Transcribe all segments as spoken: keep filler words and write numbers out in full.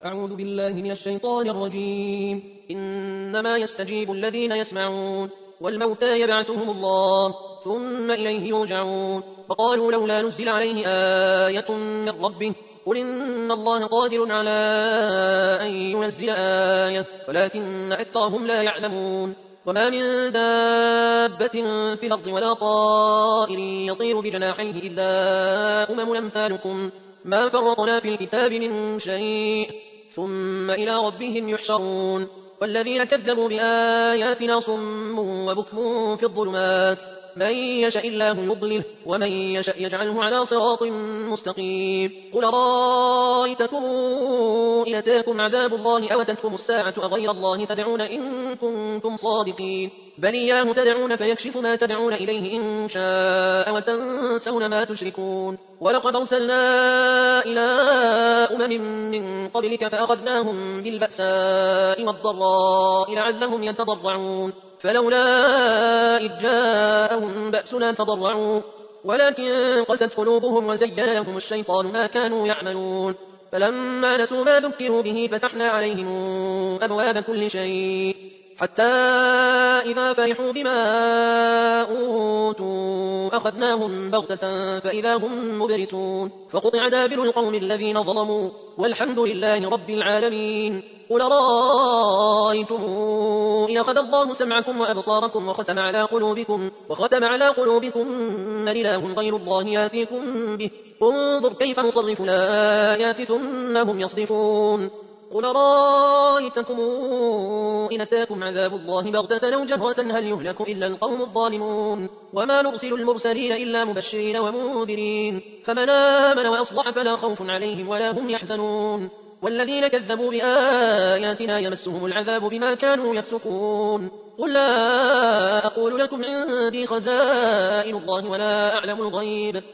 أعوذ بالله من الشيطان الرجيم. إنما يستجيب الذين يسمعون والموتى يبعثهم الله ثم إليه يرجعون. وقالوا لولا نزل عليه آية من ربه قل إن الله قادر على أن ينزل آية ولكن أكثرهم لا يعلمون. وما من دابة في الأرض ولا طائر يطير بجناحيه إلا أمم أمثالكم ما فرطنا في الكتاب من شيء ثم إلى ربهم يحشرون. والذين كذبوا بآياتنا صم وبكم في الظلمات من يشاء الله يضلله ومن يشاء يجعله على صراط مستقيم. قل رأيتكم إن أتاكم عذاب الله أو أتتكم الساعة أغير الله تدعون إن كنتم صادقين بل إياه تدعون فيكشف ما تدعون إليه إن شاء وتنسون ما تشركون. ولقد أرسلنا إلى أمم من قبلك فأخذناهم بالبأساء والضراء لعلهم يتضرعون فلولا إذ جاءهم بأسنا تضرعوا ولكن قست قلوبهم وزين لهم الشيطان ما كانوا يعملون. فلما نسوا ما ذكروا به فتحنا عليهم أبواب كل شيء حتى إذا فرحوا بما أوتوا أخذناهم بغتة فإذا هم مبلسون. فقطع دابر القوم الذين ظلموا والحمد لله رب العالمين. قل رأيتم إن أخذ الله سمعكم وأبصاركم وختم على قلوبكم وختم على قلوبكم من إله غير الله ياتيكم به انظر كيف نصرف الآيات ثم هم يصدفون. قل رأيتكم إن أتاكم عذاب الله بغتة أو جهرة هل يهلك إلا القوم الظالمون. وما نرسل المرسلين إلا مبشرين ومنذرين فمن آمن وأصلح فلا خوف عليهم ولا هم يحزنون. والذين كذبوا بآياتنا يمسهم العذاب بما كانوا يفسقون. قل لا أقول لكم عندي خزائن الله ولا أعلم الغيب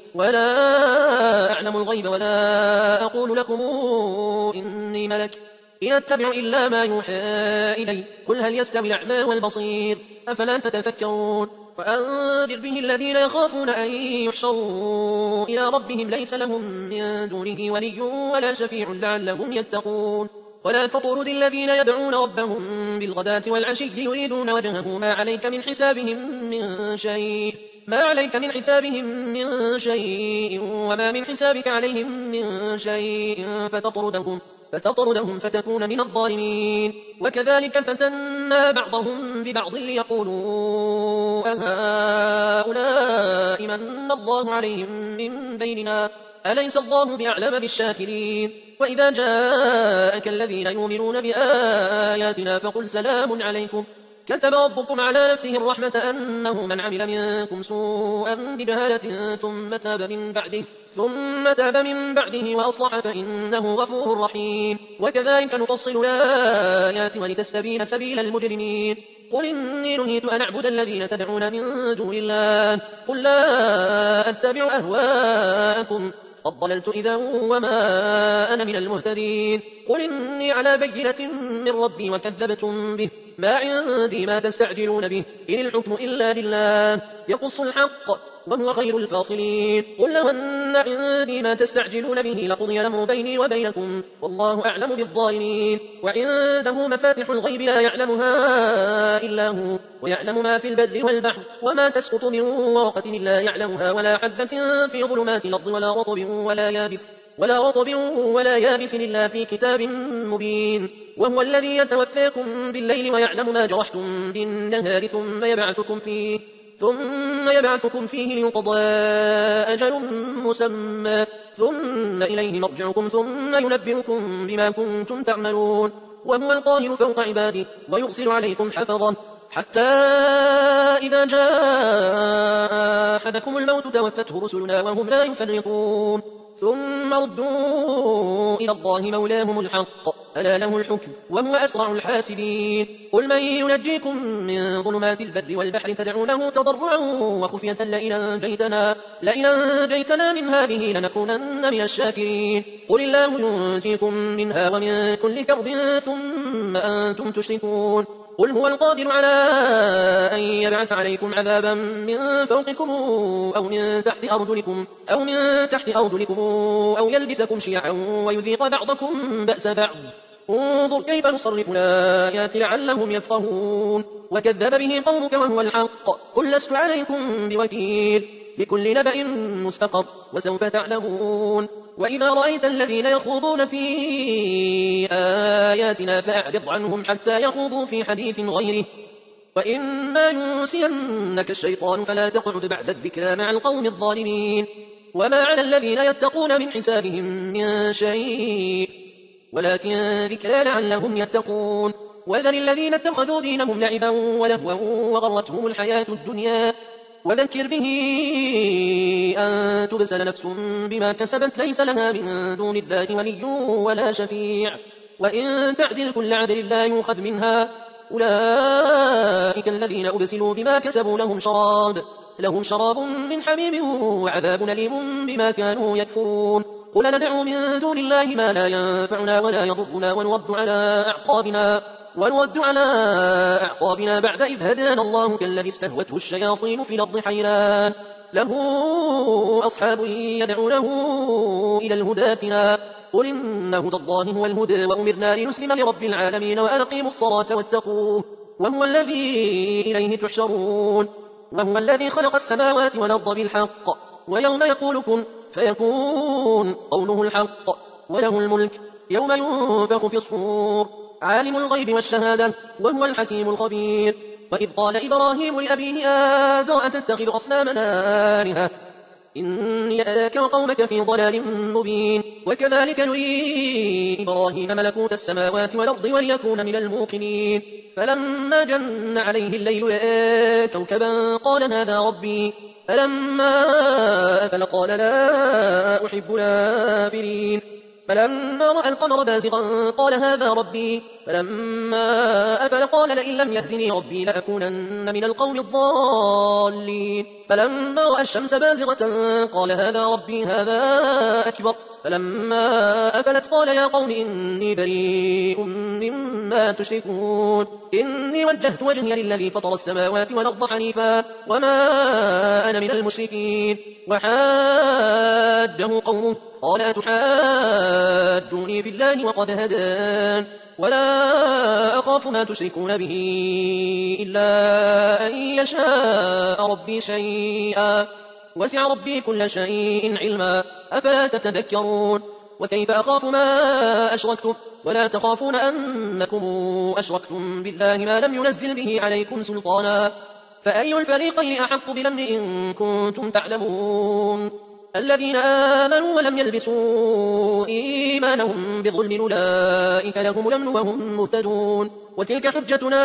ولا أعلم الغيب ولا أقول لكم إني ملك إن أتبع إلا ما يوحى إلي قل هل يستوي الأعمى والبصير أفلا تتفكرون. وأنذر به الذين يخافون أن يحشروا إلى ربهم ليس لهم من دونه ولي ولا شفيع لعلهم يتقون. ولا تطرد الذين يدعون ربهم بالغداة والعشي يريدون وجهه ما عليك من حسابهم من شيء ما عليك من حسابهم من شيء وما من حسابك عليهم من شيء فتطردهم فتطردهم فتكون من الظالمين. وكذلك فتنا بعضهم ببعض ليقولوا أهؤلاء من الله عليهم من بيننا أليس الله بأعلم بالشاكرين. وإذا جاءك الذين يؤمنون بآياتنا فقل سلام عليكم كتب ربكم على نفسه الرحمة أنه من عمل منكم سوءا بجهالة ثم تاب من بعده ثم تاب من بعده وأصلح فإنه غفور رحيم. وكذلك نفصل الآيات ولتستبين سبيل المجرمين. قل إني نهيت أن أعبد الذين تدعون من دون الله قل لا أتبع أهواءكم قد ضللت إذا وما أنا من المهتدين. قل إني على بينة من ربي وكذبتم به ما عندي ما تستعجلون به إن الحكم إلا لله يقص الحق وهو خير الفاصلين. قل لو أن عندي ما تستعجلون به لقضي الأمر بيني وبينكم والله أعلم بالظالمين. وعنده مفاتح الغيب لا يعلمها إلا هو ويعلم ما في البر والبحر وما تسقط من ورقة إلا يعلمها ولا حبة في ظلمات الأرض ولا رطب ولا يابس ولا رطب ولا يابس إلا في كتاب مبين. وهو الذي يتوفاكم بالليل ويعلم ما جرحتم بالنهار ثم يبعثكم فيه ثم يبعثكم فيه ليقضى أجل مسمى ثم إليه مرجعكم ثم ينبئكم بما كنتم تعملون. وهو القاهر فوق عباده ويرسل عليكم حفظا حتى إذا جاء أحدكم الموت توفته رسلنا وهم لا يفرطون ثم ردوا إلى الله مولاهم الحق ألا له الحكم وهو أسرع الحاسبين. قل من ينجيكم من ظلمات البر والبحر تدعونه تضرعا وخفية لئن أنجيتنا, لئن أنجيتنا من هذه لنكونن من الشاكرين. قل الله ينجيكم منها ومن كل كرب ثم أنتم تشركون. قل هو القادر على أن يبعث عليكم عذابا من فوقكم أو من تحت أرجلكم أو من تحت أرجلكم أو يلبسكم شيعا ويذيق بعضكم بأس بعض. انظر كيف نصرف الآيات لعلهم يفقهون. وكذب به قومك وهو الحق قل لست عليكم بوكيل لكل نبأ مستقر وسوف تعلمون. وإذا رأيت الذين يخوضون في آياتنا فأعرض عنهم حتى يخوضوا في حديث غيره وإما ينسينك الشيطان فلا تقعد بعد الذكرى مع القوم الظالمين. وما على الذين يتقون من حسابهم من شيء ولكن ذكرى لعلهم يتقون. وذر الذين اتخذوا دينهم لعبا ولهوا وغرتهم الحياة الدنيا وذكر به أن تبسل نفس بما كسبت ليس لها من دون الله ولي ولا شفيع وإن تعدل كل عدل لا يؤخذ منها. أولئك الذين أبسلوا بما كسبوا لهم شراب لهم شراب من حميم وعذاب أليم بما كانوا يكفرون. قل ندعو من دون الله ما لا ينفعنا ولا يضرنا ونرد على أعقابنا ونرد على أعقابنا بعد إذ هدانا الله كالذي استهوته الشياطين في الأرض حيران له أصحاب يدعونه إلى الهدى ائتنا. قل إن هدى الله هو الهدى وأمرنا لنسلم لرب العالمين وأن أقيموا الصلاة واتقوه وهو الذي إليه تحشرون. وهو الذي خلق السماوات والأرض بالحق ويوم يقول كن فيكون قوله الحق وله الملك يوم ينفخ في الصور عالم الغيب والشهادة وهو الحكيم الخبير. وإذ قال إبراهيم لأبيه آزر أتتخذ أصنامنا آلهة إني أراك وقومك في ضلال مبين. وكذلك نري إبراهيم ملكوت السماوات والأرض وليكون من الموقنين. فلما جن عليه الليل رأى كوكبا قال هذا ربي فلما أفل قال لا أحب الآفلين. فلما رأى القمر بازغا قال هذا ربي فلما أفل قال لئن لم يهدني ربي لأكونن من القوم الضالين. فلما رأى الشمس بازغة قال هذا ربي هذا أكبر. فلما أفلت قال يا قوم إني بريء مما تشركون إني وجهت وجهي للذي فطر السماوات والأرض حنيفا وما أنا من المشركين. وحاجه قومه قال أتحاجوني في الله وقد هدان ولا أخاف ما تشركون به إلا أن يشاء ربي شيئا وسع ربي كل شيء علما أفلا تتذكرون. وكيف أخاف ما أشركتم ولا تخافون أنكم أشركتم بالله ما لم ينزل به عليكم سلطانا فأي الفريقين أحق بالأمن إن كنتم تعلمون. الذين آمنوا ولم يلبسوا إيمانهم بظلم أولئك لهم الأمن وهم مهتدون. وتلك حجتنا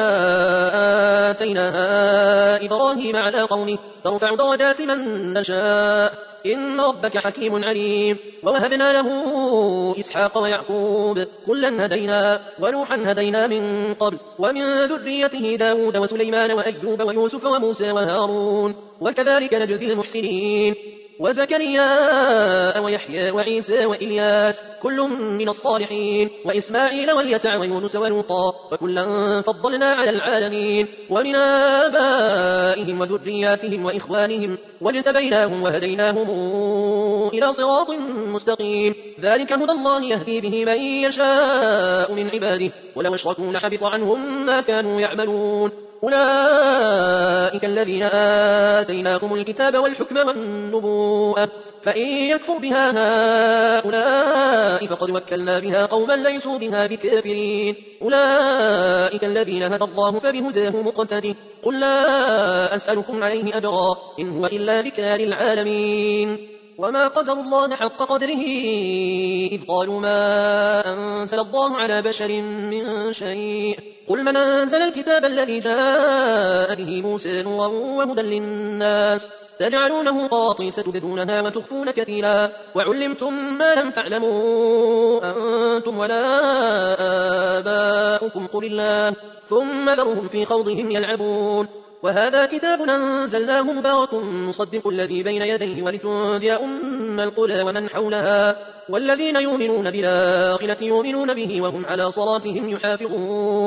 آتيناها إبراهيم على قومه ترفع درجات من نشاء إن ربك حكيم عليم. ووهبنا له إسحاق ويعقوب كلا هدينا ونوحا هدينا من قبل ومن ذريته داود وسليمان وأيوب ويوسف وموسى وهارون وكذلك نجزي المحسنين. وزكريا ويحيى وعيسى وإلياس كل من الصالحين وإسماعيل واليسع ويونس ولوطا وكلا فضلنا على العالمين. ومن آبائهم وذرياتهم وإخوانهم واجتبيناهم وهديناهم إلى صراط مستقيم. ذلك هدى الله يهدي به من يشاء من عباده ولو اشركوا لحبط عنهم ما كانوا يعملون. أولئك الذين آتيناهم الكتاب والحكم والنبوءة فإن يكفر بها هؤلاء فقد وكلنا بها قوما ليسوا بها بكافرين. أولئك الذين هدى الله فبهداه مقتده قل لا أسألكم عليه أجرا إن هو إلا ذكرى للعالمين. وما قدر الله حق قدره إذ قالوا ما أنزل الله على بشر من شيء قل من أنزل الكتاب الذي جاء به موسى نورا وهدى للناس تجعلونه قراطيس تبدونها وتخفون كثيرا وعلمتم ما لم تعلموا أنتم ولا آباؤكم قل الله ثم ذرهم في خوضهم يلعبون. وهذا كتاب أنزلناه مبارك مصدق الذي بين يديه ولتنذر أم القرى ومن حولها والذين يؤمنون بالآخرة يؤمنون به وهم على صلاتهم يحافظون.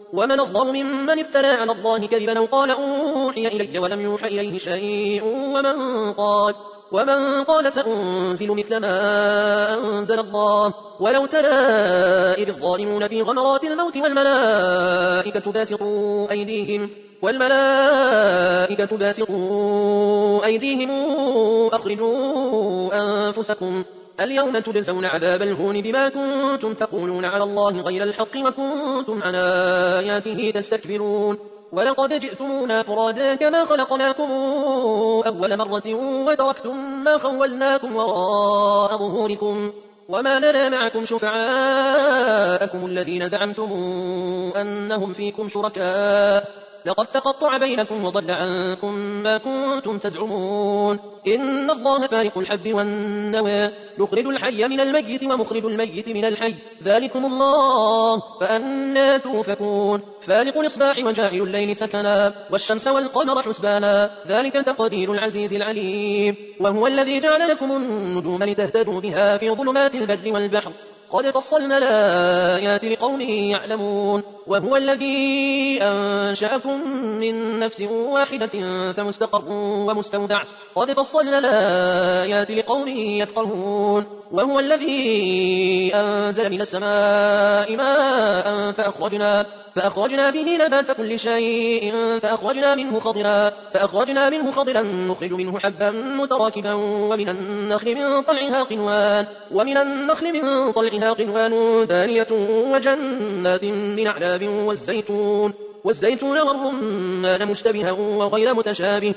ومن الظلم ممن افترى على الله كذبا أو قال أوحي إلي ولم يوحى إليه شيء ومن قال ومن قال سأنزل مثل ما أنزل الله ولو ترى إذ الظالمون في غمرات الموت والملائكة باسطوا أيديهم والملائكة باسطوا أيديهم أخرجوا أنفسكم اليوم تجزون عذاب الهون بما كنتم تقولون على الله غير الحق وكنتم عن آياته تستكبرون ولقد جئتمونا فرادا كما خلقناكم أول مرة وتركتم ما خولناكم وراء ظهوركم وما لنا معكم شفعاءكم الذين زعمتم أنهم فيكم شركاء لقد تقطع بينكم وضل عنكم ما كنتم تزعمون إن الله فارق الحب والنوى يخرج الحي من الميت ومخرج الميت من الحي ذلكم الله فأنا توفكون فالق الإصباح وجاعل الليل سكنا والشمس والقمر حسبانا ذلك تقدير العزيز العليم وهو الذي جعل لكم النجوم لتهتدوا بها في ظلمات البر والبحر قد فصلنا الآيات لقوم يعلمون وهو الذي أنشأكم من نفس واحدة فمستقر ومستودع قد فصلنا الآيات لقوم يفقهون وهو الذي أنزل من السماء ماء فأخرجنا فأخرجنا به نبات كل شيء فأخرجنا منه خضرا فأخرجنا منه خضرا نخرج منه حبا متراكبا ومن النخل من طلعها قنوان ومن النخل من طلعها قنوان دانية وجنات من أعناب والزيتون والزيتون والرمان مشتبها وغير متشابه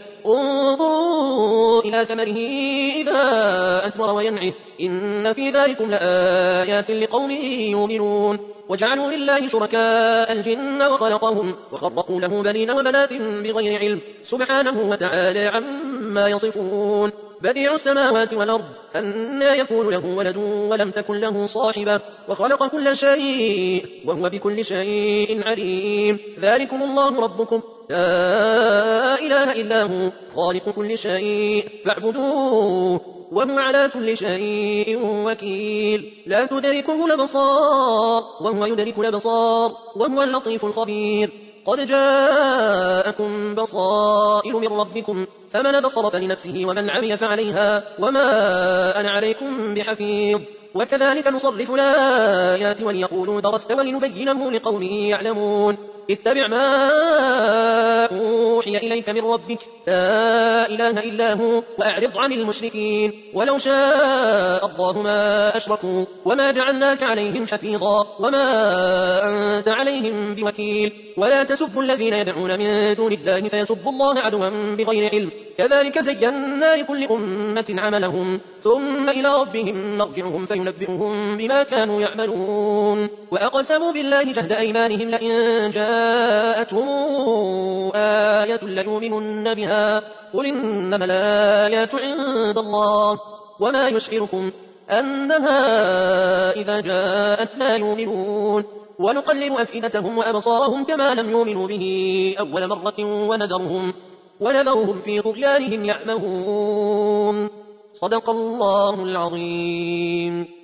انظروا إلى ثمره إذا أثمر وينعه إن في ذلكم لآيات لقوم يؤمنون وجعلوا لله شركاء الجن وخلقهم وخرقوا له بنين وبنات بغير علم سبحانه وتعالى عما يصفون بديع السماوات والأرض أنى يكون له ولد ولم تكن له صاحبة وخلق كل شيء وهو بكل شيء عليم ذلكم الله ربكم لا إله إلا هو خالق كل شيء فاعبدوه وهو على كل شيء وكيل لا تدركه الأبصار وهو يدرك الأبصار وهو اللطيف الخبير قد جاءكم بصائر من ربكم فمن بصر فلنفسه ومن عمي فعليها وما أنا عليكم بحفيظ وكذلك نصرف الآيات وليقولوا درست ولنبينه لقوم يعلمون اتبع ما أوحي إليك من ربك لا إله إلا هو وأعرض عن المشركين ولو شاء الله ما أشركوا وما جعلناك عليهم حفيظا وما أنت عليهم بوكيل ولا تسبوا الذين يدعون من دون الله فيسبوا الله عدوا بغير علم كذلك زينا لكل أمة عملهم ثم إلى ربهم مرجعهم فينبئهم بما كانوا يعملون وأقسموا بالله جهد أيمانهم لئن جاءتهم آية ليؤمنن بها قل إنما الآيات عند الله وما يشعركم أنها إذا جاءت لا يؤمنون ونقلب أفئدتهم وأبصارهم كما لم يؤمنوا به أول مرة ونذرهم ونذرهم في طغيانهم يعمهون صدق الله العظيم.